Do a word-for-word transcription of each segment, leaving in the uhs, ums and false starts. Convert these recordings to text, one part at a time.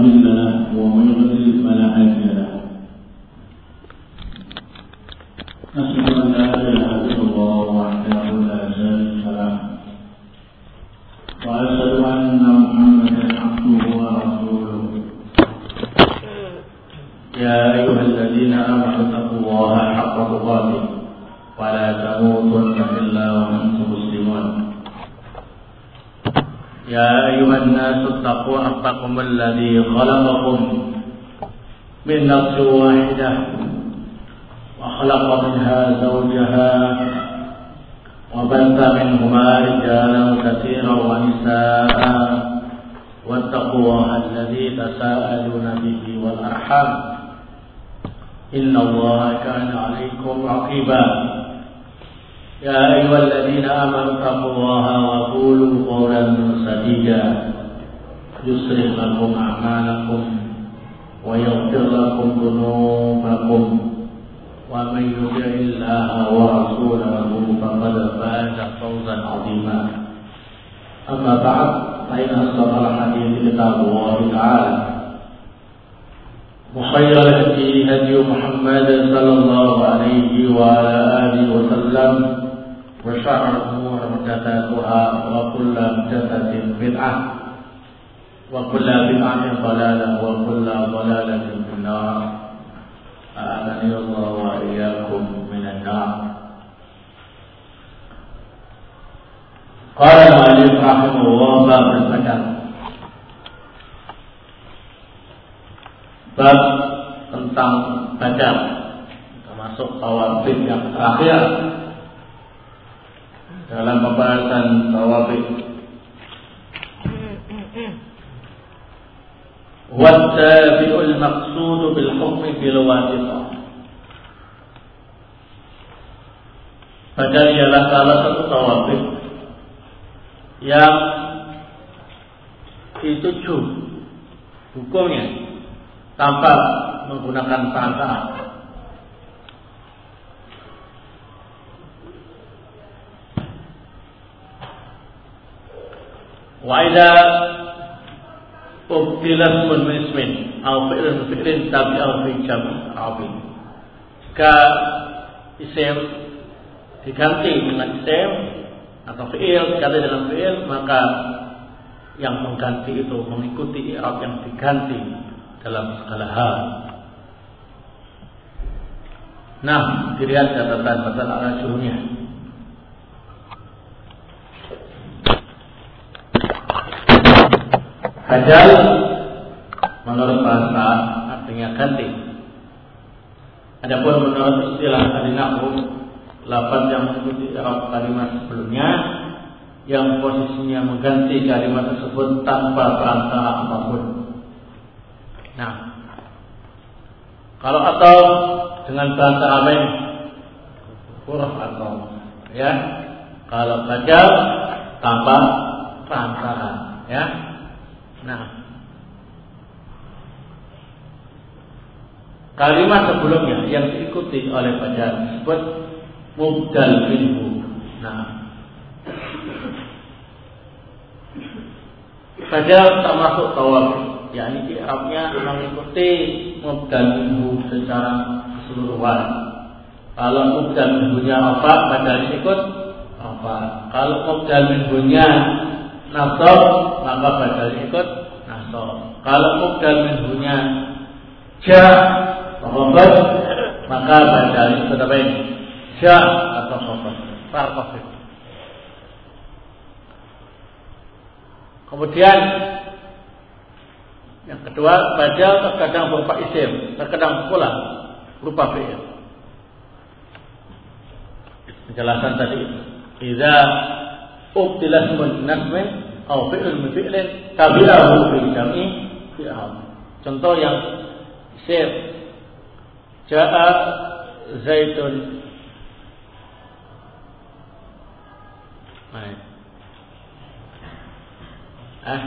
مضل له ومن يضلل فلا هادي له. أشهد أن لا إله إلا الله وحده لا شريك له وأشهد أن محمدا عبده ورسوله. يا أيها الذين آمنوا اتقوا الله حق تقاته ولا تموتن إلا وأنتم مسلمون. يا أيها الناس اتقوا ربكم الذي خلقكم من نفس واحدة وخلق منها زوجها وبث منهما رجالا كثيرا ونساء واتقوا الله الذي تساءلون به والأرحام إن الله كان عليكم رقيبا. يا أيها الذين آمنوا اتقوا الله وقولوا قولا سديدا يصلح لكم أعمالكم ويغفر لكم ذنوبكم ومن يطع الله ورسوله فقد فاز فوزا عظيما. أما بعد فإن أصدق الحديث كتاب الله تعالى وخير الهدي هدي محمد صلى الله عليه وعلى آله وسلم وشر الأمور محدثاتها وكل محدثة بدعة وكل بدعة ضلالة وكل ضلالة في النار. أعاذني الله وإياكم من النار. قال المؤلف رحمه الله باب البدن. Bab tentang badal, termasuk tawafid yang terakhir dalam pembahasan tawafid. Wattabi'ul maqsudu bil hukmi bil wasithah. Badal ialah salah satu tawafid yang dituju hukumnya tanpa menggunakan perantara. Wa idza ubtilat min ismin aw fi'lin fi'lin tabi'ahu fi jam' arabi. Jika isim diganti dengan isim atau fi'il diganti dengan fi'il, maka yang mengganti itu mengikuti i'rab yang diganti dalam segala hal. Nah, dilihat catatan pasal al-asyurnya. Badal menurut bahasa artinya ganti. Adapun menurut istilah ahli nahwu, lafaz yang mengikuti i'rab kalimat sebelumnya yang posisinya mengganti kalimat tersebut tanpa perantara apapun. Nah, kalau atau dengan bahasa lain huruf atau ya, kalau badal tanpa perantara ya. Nah, kalimat sebelumnya yang diikuti oleh badal disebut mubdal minhu. Nah, badal termasuk tawafid, yakni i'rabnya mengikuti mubdal minhu secara keseluruhan. Kalau mubdal minhunya apa, badal ikut apa. Kalau mubdal minhunya nasab, maka badal ikut nasab. Kalau mubdal minhunya ja khabar, maka badal ikut apa ini? Ja atau khabar. Farqah. Kemudian yang kedua, badal terkadang berupa isim, terkadang pula berupa fi'il. Penjelasan tadi, idza ubtilat min nasmin aw fi'lun min fi'lin tabi'ahu bil jam'i fi'al. Contoh yang isim, ja'a zaitun. Baik. Ah.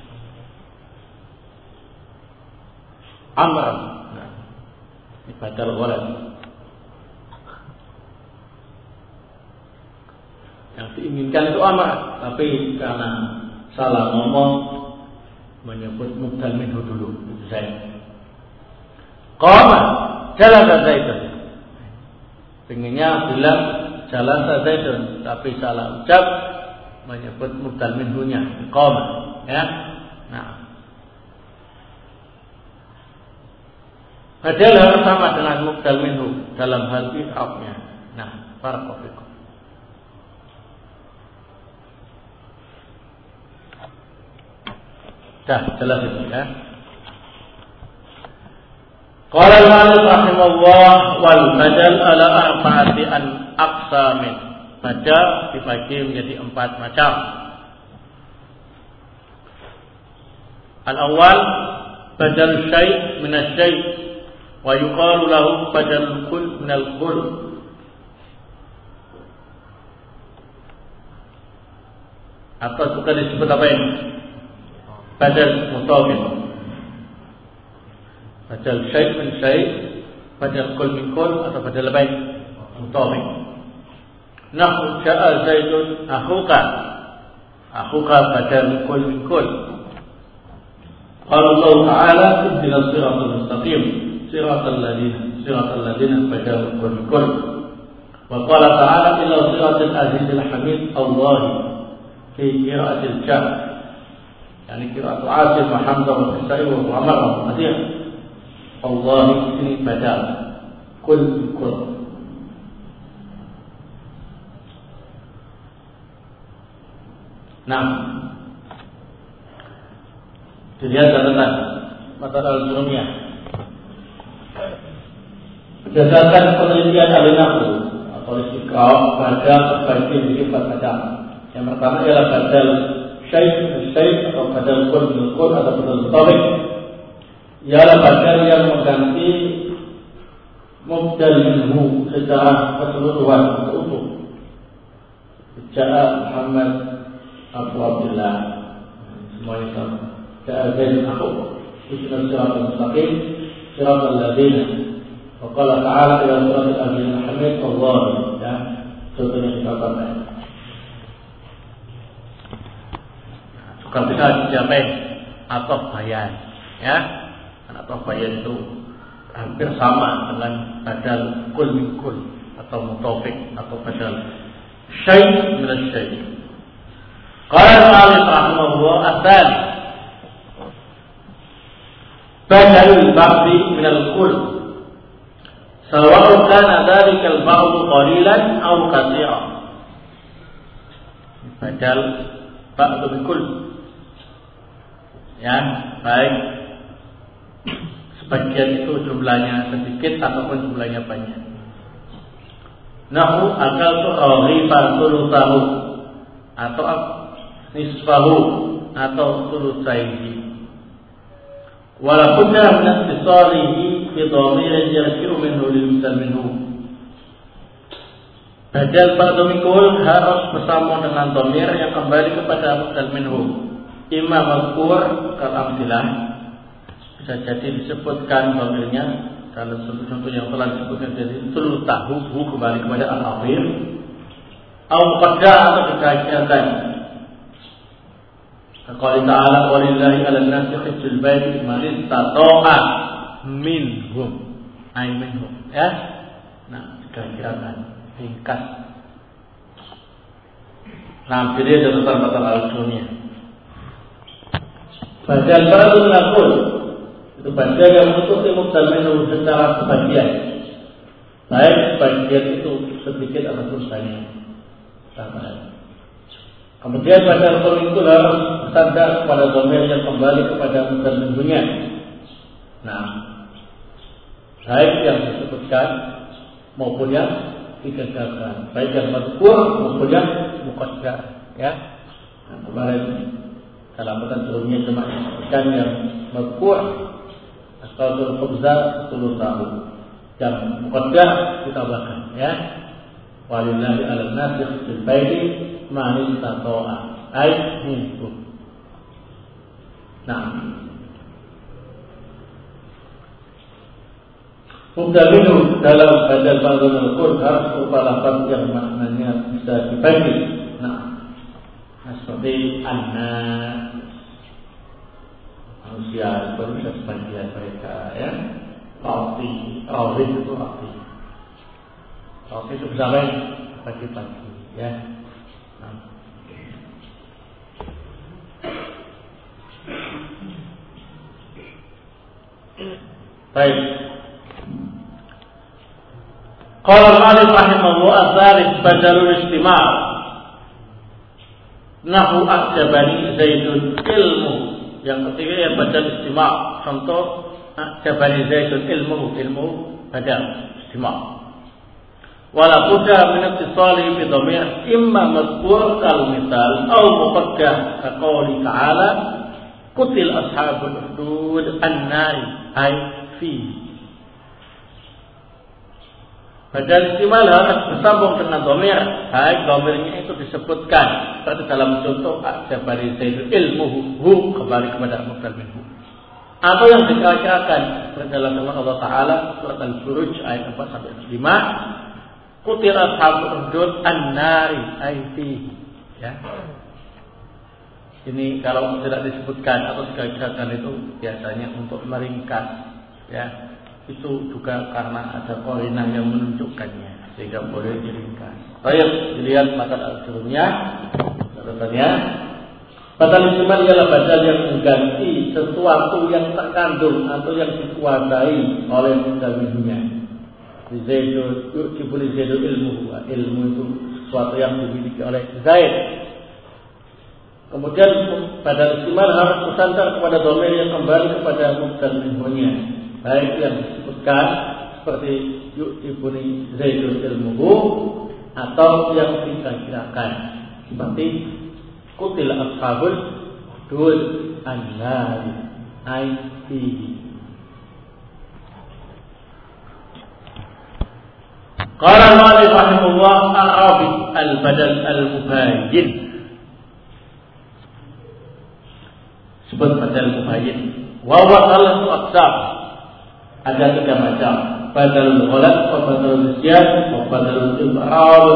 Amr. Nah, ini badal walad. Yang diinginkan itu amr, tapi karena salah ngomong menyebut mubdal minhu dulu. Zaid. Qama jalasa Zaidun. Pengennya bilang jalasa Zaidun, tapi salah ucap menyebut mubdal minhunya qama, ya. Nah, padahal harus sama dengan mubdal minhu dalam hal i'rabnya. Nah, barakallahu fikum. Dah jelas itu ya. Qala al-mu'allif rahimahullah wal badal ala arba'ati an aqsamin. Badal dibagi menjadi empat macam. Al-awwal badal syai' min asy-syai' wa yuqalu lahu badal kull min al-kull. Atau juga disebut apa ini? Badal mutawif. Badal syai' min syai', badal kull min kull, atau badal apa ini? Mutawif. Nahu ja'a Zaidun akhuka. Akhuka badal kull min kull. Qala Allah Ta'ala ihdinas siratal mustaqim, siratal ladzina siratal ladzina badal kull min kull. Wa qala Ta'ala ila siratal azizil hamid Allah fi qira'atil jah. Yani qira'atu Asim wa Hamzah wa Kisai wa Amr wa Qadir. Allah ini badal kull min kull. Nah, dilihat catatan mata al-Jurumiyah. Berdasarkan penelitian al-Nahwu atau istiqrah pada terbagi menjadi empat macam. Yang pertama ialah badal syai' syai' atau badal kull min kull atau badal mutawif. Ialah badal yang mengganti mubdal minhu secara keseluruhan atau utuh. Ja'a Muhammad Abu Abdullah, semuanya sama. Ja'a Zaid akhu, ihdinas siratal mustaqim, siratal ladzina. Wa qala ta'ala ila siratal azizil hamid Allah. Ya, contohnya dikatakan. Juga bisa dijamin atau bayan, ya. Atau bayan itu hampir sama dengan badal kull min kull atau mutawfiq atau badal syai' min asy-syai'. Qala al-mu'allif rahimahullah ats-tsani badal al-ba'di min al-kull sawa'un kana dzalika al-ba'du qalilan aw katsiran. Badal ba'du min kull, ya, baik sebagian itu jumlahnya sedikit ataupun jumlahnya banyak. Nahu akal tu rifa thulutsahu atau nisfahu atau thulutsaihi. Wala budda min ittisalihi bi dhamirin yarji'u minhu lil misal minhu. Badal ba'du min kull harus bersama dengan dhamir yang kembali kepada misal minhu. Imam mazkur kal-amsilah, bisa jadi disebutkan dhamirnya dalam contoh yang telah disebutkan jadi thulutsahu kembali kepada al-akhir. Atau muqaddar atau dikaitkan. Qala ta'ala walillahi 'alan nasi hajjul baiti man istata'a minhum ay minhum, ya. Nah, dikaitkan ringkas. Nah, jadi ada tata al-dunia. Badal ba'du min al-kull itu badal yang menutupi mubdal minhu secara sebagian, baik sebagian itu sedikit ataupun banyak. Sama. Kemudian badal kull itu harus bersandar kepada dhamir yang kembali kepada mubdal minhunya. Nah, baik yang disebutkan maupun yang digagalkan, baik yang mazkur maupun yang muqaddar, ya. Nah, kemarin dalam pertemuan sebelumnya cuma disebutkan yang mazkur atau khubza thulutsahu, yang muqaddar ditambahkan, ya. Walillahi 'alan nasi hajjul baiti man istata'a ay minhum. Nah, mubdal minhu dalam badal ba'du min al-kull harus berupa lafaz yang maknanya bisa dibagi. Nah, seperti anna manusia. sebagian, baru bisa sebagian mereka ya. Roti, roti itu roti. Roti itu bisa baik pagi-pagi ya. Nah. Baik. Qala al-Malik rahimahullah az-Zarif badalul istima'. Nahu a'jabani Zaidun ilmu. Yang ketiga ya badal istima'. Contoh a'jabani Zaidun ilmu, ilmu badal istima'. Wala budda min ittisali bi dhamir imma madhkur kal misal aw muqaddar ka qouli ta'ala qutil ashabul hudud an-nar ay fi. Badal istimal harus bersambung dengan dhamir, baik dhamirnya itu disebutkan seperti dalam contoh ajabari zaidul ilmuhu, hu kembali kepada mubdal minhu. Atau yang dikatakan seperti dalam firman Allah Taala surat Al-Buruj ayat empat sampai lima, qutil ashabul hudud an-nari ay fi. Ya. Ini kalau tidak disebutkan atau dikatakan itu biasanya untuk meringkas ya. Itu juga karena ada qarinah yang menunjukkannya sehingga boleh diringkas. Baik, dilihat matan al-jurumnya catatannya. Badal istimal ialah badal yang mengganti sesuatu yang terkandung atau yang dikuasai oleh mudallinya. Zaidul yu'tibul zaidul ilmu, ilmu itu sesuatu yang dimiliki oleh Zaid. Kemudian badal istimal harus bersandar kepada dhamir yang kembali kepada mudallinya. Baik yang disebutkan seperti yu'tibuni Zaidul ilmuhu atau yang dikirakan seperti kutil ashabul hudud an-nari ay fihi. Qala al-Malik rahimahullah al-Arabi al-badal al-mubayyin. Sebut badal mubayyin. Wa huwa salatu aqsam. Ada tiga macam, badal ghalat, badal nisyan, badal ibrad.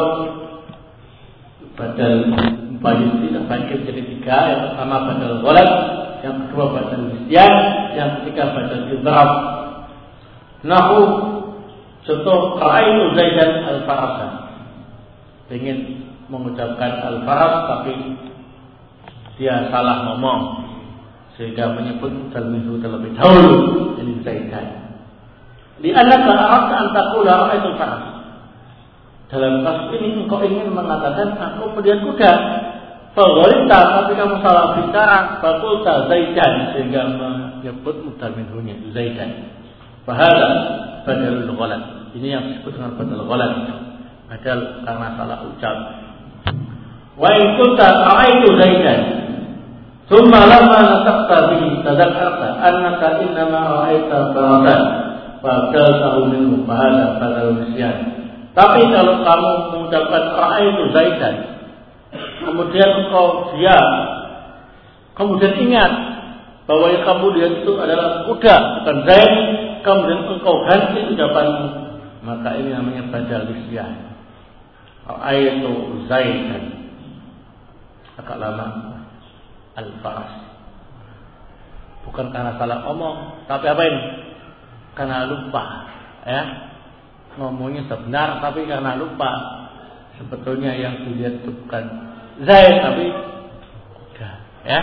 Badal mubayyin tidak bagi jadi tiga. Yang pertama badal ghalat, yang kedua badal nisyan, yang ketiga badal ibrad. Nahu contoh ra'aitu Zaidan al-farasa. Ingin mengucapkan al-faras tapi dia salah ngomong sehingga menyebut mudallihu terlebih dahulu jadi Zaidan. Di anak arat antakula ra'aitu faras. Dalam kasus ini engkau ingin mengatakan aku melihat kuda. Faghalita tapi kamu salah bicara. Fakulta Zaidan sehingga menyebut mudallihunya Zaidan. Fahada badalul ghalat. Ini yang disebut dengan badal ghalat. Badal karena salah ucap. Wa in kunta ra'aitu Zaidan. Thumma lamma nasaqta bihi tadakkarta annaka innama ra'aita farasan. Badal tahu minhu fahada badal nisyan. Tapi kalau kamu mengucapkan ra'aitu Zaidan, kemudian engkau diam, kemudian ingat bahwa yang kamu lihat itu adalah kuda bukan Zaid, kemudian engkau ganti ucapanmu, maka ini namanya badal nisyan. Ra'aitu Zaidan agak lama al-faras. Bukan karena salah omong, tapi apa ini? Karena lupa, ya ngomongnya sebenar tapi karena lupa sebetulnya yang dilihat itu bukan Zaid tapi udah, ya.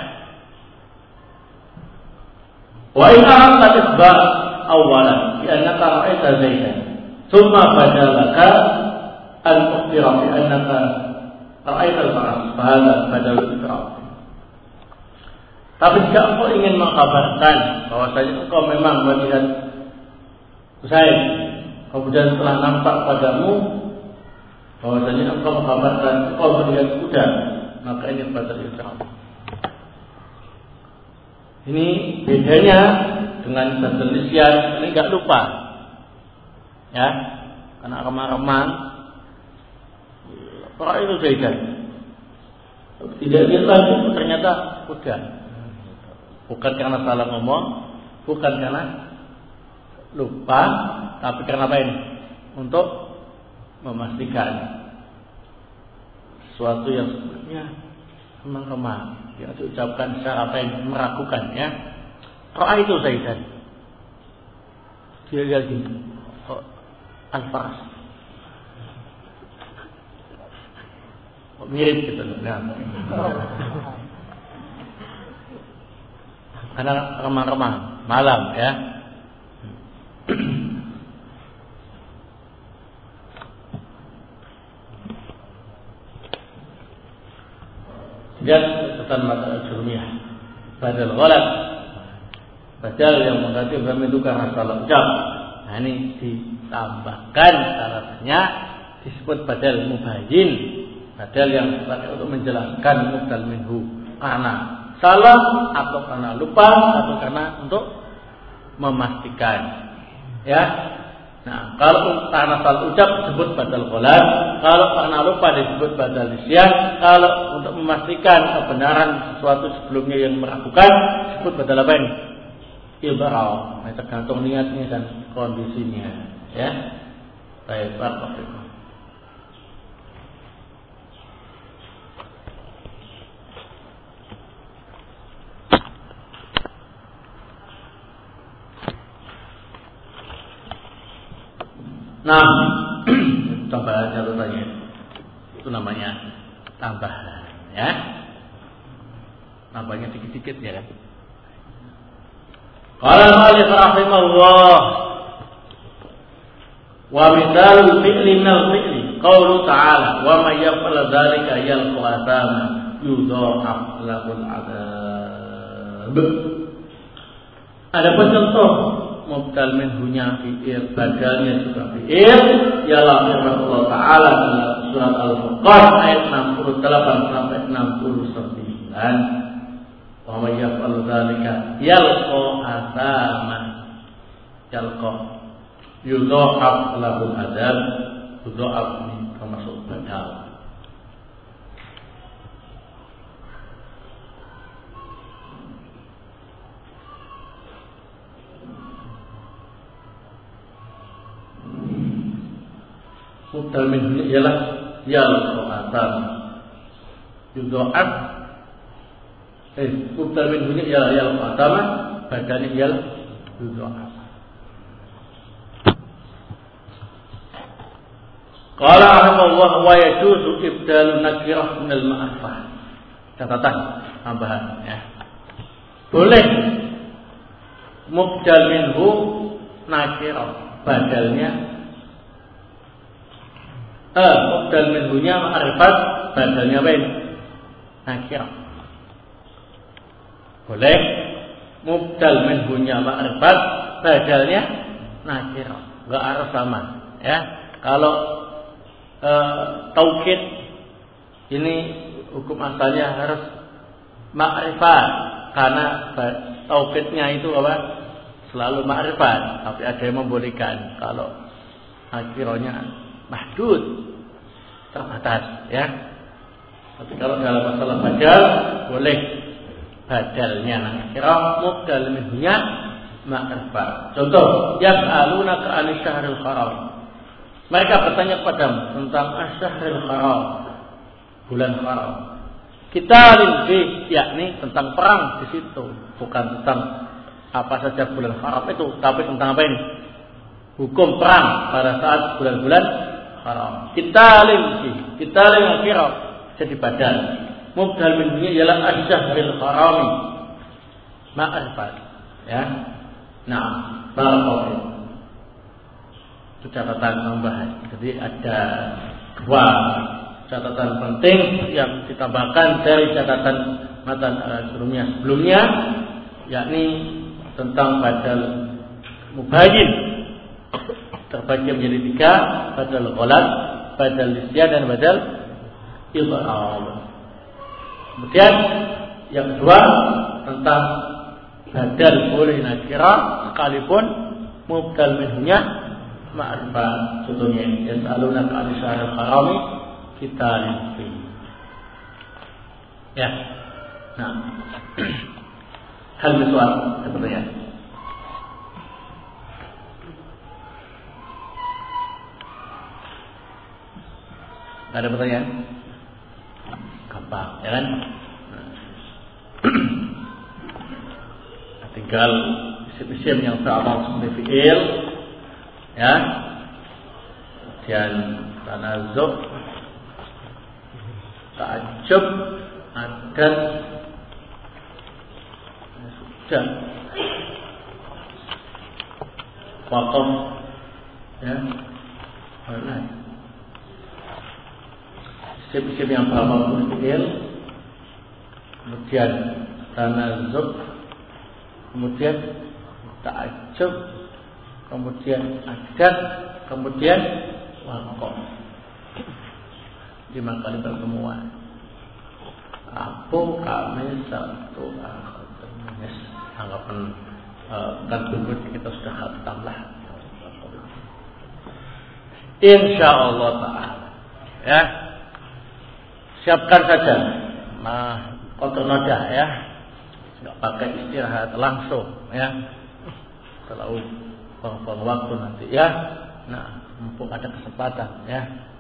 Wa in aradta isbat awalan bi annaka ra'aita Zaidan thumma badalaka an tukhbira bi annaka ra'aita al-faras fa hadha badal al-iqrar. Tapi jika engkau ingin mengkabarkan bahwasanya engkau memang melihat Zaid, kemudian setelah nampak padamu bahwasanya engkau mengkabarkan engkau melihat kuda, maka ini badal iqrar. Ini bedanya dengan badal nisyan. Ini enggak lupa, ya, karena remang-remang. Kalau itu Zaidan, tidak lihat lagi ternyata kuda. Bukan karena salah ngomong, bukan karena lupa, tapi karena apa ini? Untuk memastikan sesuatu yang sebenarnya remang-remang, yang diucapkan secara apa yang meragukan, ya. Ro'a itu Zaidan. Dia lihat gini. Oh, Al-Faras. Oh, mirip gitu. Nah. Karena remang-remang malam ya. Dan tentang mata al-jurmiyah badal ghalat, badal yang mengganti dalam itu karena salah ucap. Nah ini ditambahkan syaratnya disebut badal mubayyin, badal yang dipakai untuk menjelaskan mubdal minhu karena salah atau karena lupa atau karena untuk memastikan ya. Nah, kalau karena salah ucap disebut badal ghalat, kalau karena lupa disebut badal nisyan, kalau untuk memastikan kebenaran sesuatu sebelumnya yang meragukan disebut badal apa ini? Ilba'al. Nah, tergantung niatnya dan kondisinya, ya. Baik, barakallahu. Nah, tambahan catatannya itu namanya tambahan, ya. Tambahnya dikit-dikit ya kan. Qala al-mu'allif rahimahullah wa mithal fi'li minal fi'li qaulu ta'ala wa may yaf'al dzalika yalqa athama yudha'af lahul 'adzab. Ada contoh mubdal minhunya fi'il, badalnya juga fi'il, ialah firman Allah Ta'ala dalam surat Al-Furqan ayat enam puluh delapan sampai enam puluh sembilan. Wa may yaf'al dzalika yalqa athama, yalqa yudha'af lahul adzab, yudha'af ini termasuk badal. Mubdal minhunya ialah yalqa athama, yudha'af eh mubdal minhunya ialah yalqa athama, badalnya ialah yudha'af. Qala rahimahullah wa yajuzu ibdal nakirah minal ma'rifah. Catatan tambahan ya. Boleh mubdal minhu nakirah, badalnya eh mubdal minhunya ma'rifat, badalnya apa ini? Nakirah. Boleh mubdal minhunya ma'rifat, badalnya nakirah. Enggak harus sama ya. Kalau e, taukid ini hukum asalnya harus ma'rifat karena taukidnya itu apa? Selalu ma'rifat, tapi ada yang membolehkan kalau nakirahnya mahdud, terbatas ya. Tapi kalau dalam masalah badal boleh badalnya nakirah, mubdal minhunya ma'rifah. Contoh, yas'alunaka 'anil syahril haram. Mereka bertanya padamu tentang asy-syahril haram, bulan haram. Kita lebih yakni tentang perang di situ, bukan tentang apa saja bulan haram itu, tapi tentang apa ini? Hukum perang pada saat bulan-bulan haram. Kita limfi, kita limfirah jadi badal. Mubdal minhunya ialah asy-syahril harami, ma'rifat ya. Nah, barakallahu. Itu catatan tambahan. Jadi ada dua catatan penting yang ditambahkan dari catatan matan al-jurmiyah sebelumnya, yakni tentang badal mubayyin terbagi menjadi tiga: badal ghalat, badal nisyan, dan badal ilba'al. Kemudian yang kedua tentang badal boleh nakirah sekalipun mubdal minhunya ma'rifah. Contohnya yas'alunaka 'anil syahril harami qitalin fihi. Ya. Nah. Hal soal sepertinya. Ada pertanyaan? Gampang, ya kan? Nah. tinggal isim-isim yang beramal seperti fi'il, ya. Kemudian tanazzuh, ta'ajjub, adat, sudah, waqaf, ya, mana? Isim-isim yang beramal seperti fi'il, kemudian tanazzuh, kemudian ta'ajjub, kemudian adat, kemudian waqaf. Lima kali pertemuan. Rabu, Kamis, Sabtu, Ahad, Kamis. Anggapan kan berikut kita sudah khatam lah. Insyaallah ta'ala. Ya. Siapkan saja. Nah, kontrol nada ya. Enggak pakai istirahat langsung ya. Terlalu buang-buang waktu nanti ya. Nah, mumpung ada kesempatan ya.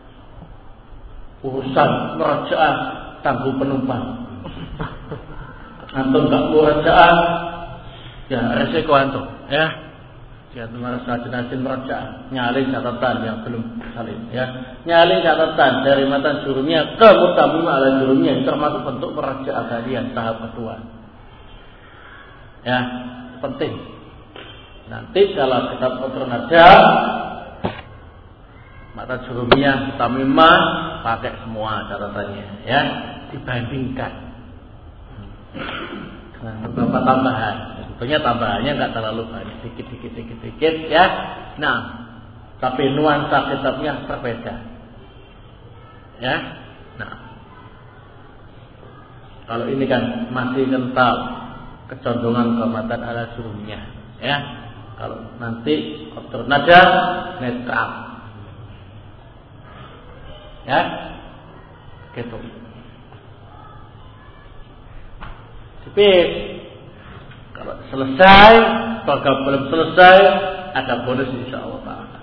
Urusan merajaah tangguh penumpang. Antum enggak merajaah ya resiko antum ya. Ya merasa jenazah merajaah, nyalin catatan yang belum salin ya. Nyalin catatan dari matan jurumnya ke mutamim ala jurumnya termasuk bentuk merajaah kalian tahap kedua. Ya, penting. Nanti kalau kitab kotor nada mata jurumiyah tamimah pakai semua catatannya ya, dibandingkan dengan beberapa tambahan. Sebetulnya tambahannya enggak terlalu banyak, dikit-dikit dikit-dikit ya. Nah, tapi nuansa kitabnya berbeda. Ya. Nah. Kalau ini kan masih kental kecondongan kematan ala jurumiyah ya. Kalau nanti kotor nada netral. Ya, gitu. Tapi kalau selesai, kalau belum selesai, ada bonus insyaallah Ta'ala.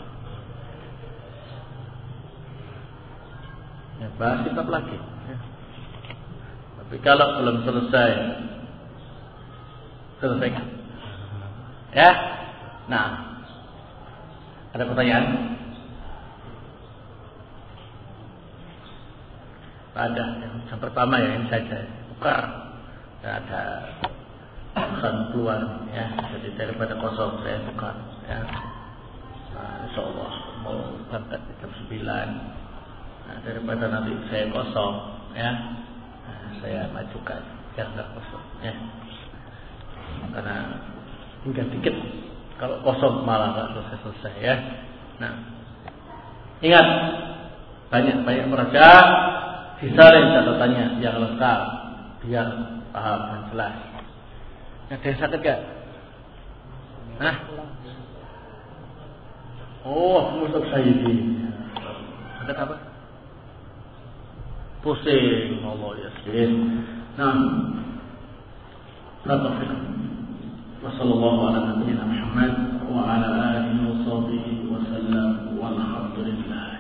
Ya, bahas kitab lagi. Ya. Tapi kalau belum selesai, selesaikan. Ya, nah, ada pertanyaan? Ada yang pertama ya ini saja tukar dan ada bukan keluar ya, jadi daripada kosong saya tukar ya. Nah, insyaallah mau berangkat jam sembilan. Nah, daripada nanti saya kosong ya, nah, saya majukan biar nggak kosong ya. Karena tinggal dikit kalau kosong malah nggak selesai selesai ya. Nah, ingat banyak-banyak merajaah. Disalin catatannya yang lengkap biar paham dan jelas. Ada yang sakit gak? Hah? Oh, musuh saya ini. Sakit apa? Pusing, Allah ya sedih. Nah, Taufiq. Wassallallahu ala nabiyyina Muhammad wa ala alihi wa sahbihi wa sallam walhamdulillah.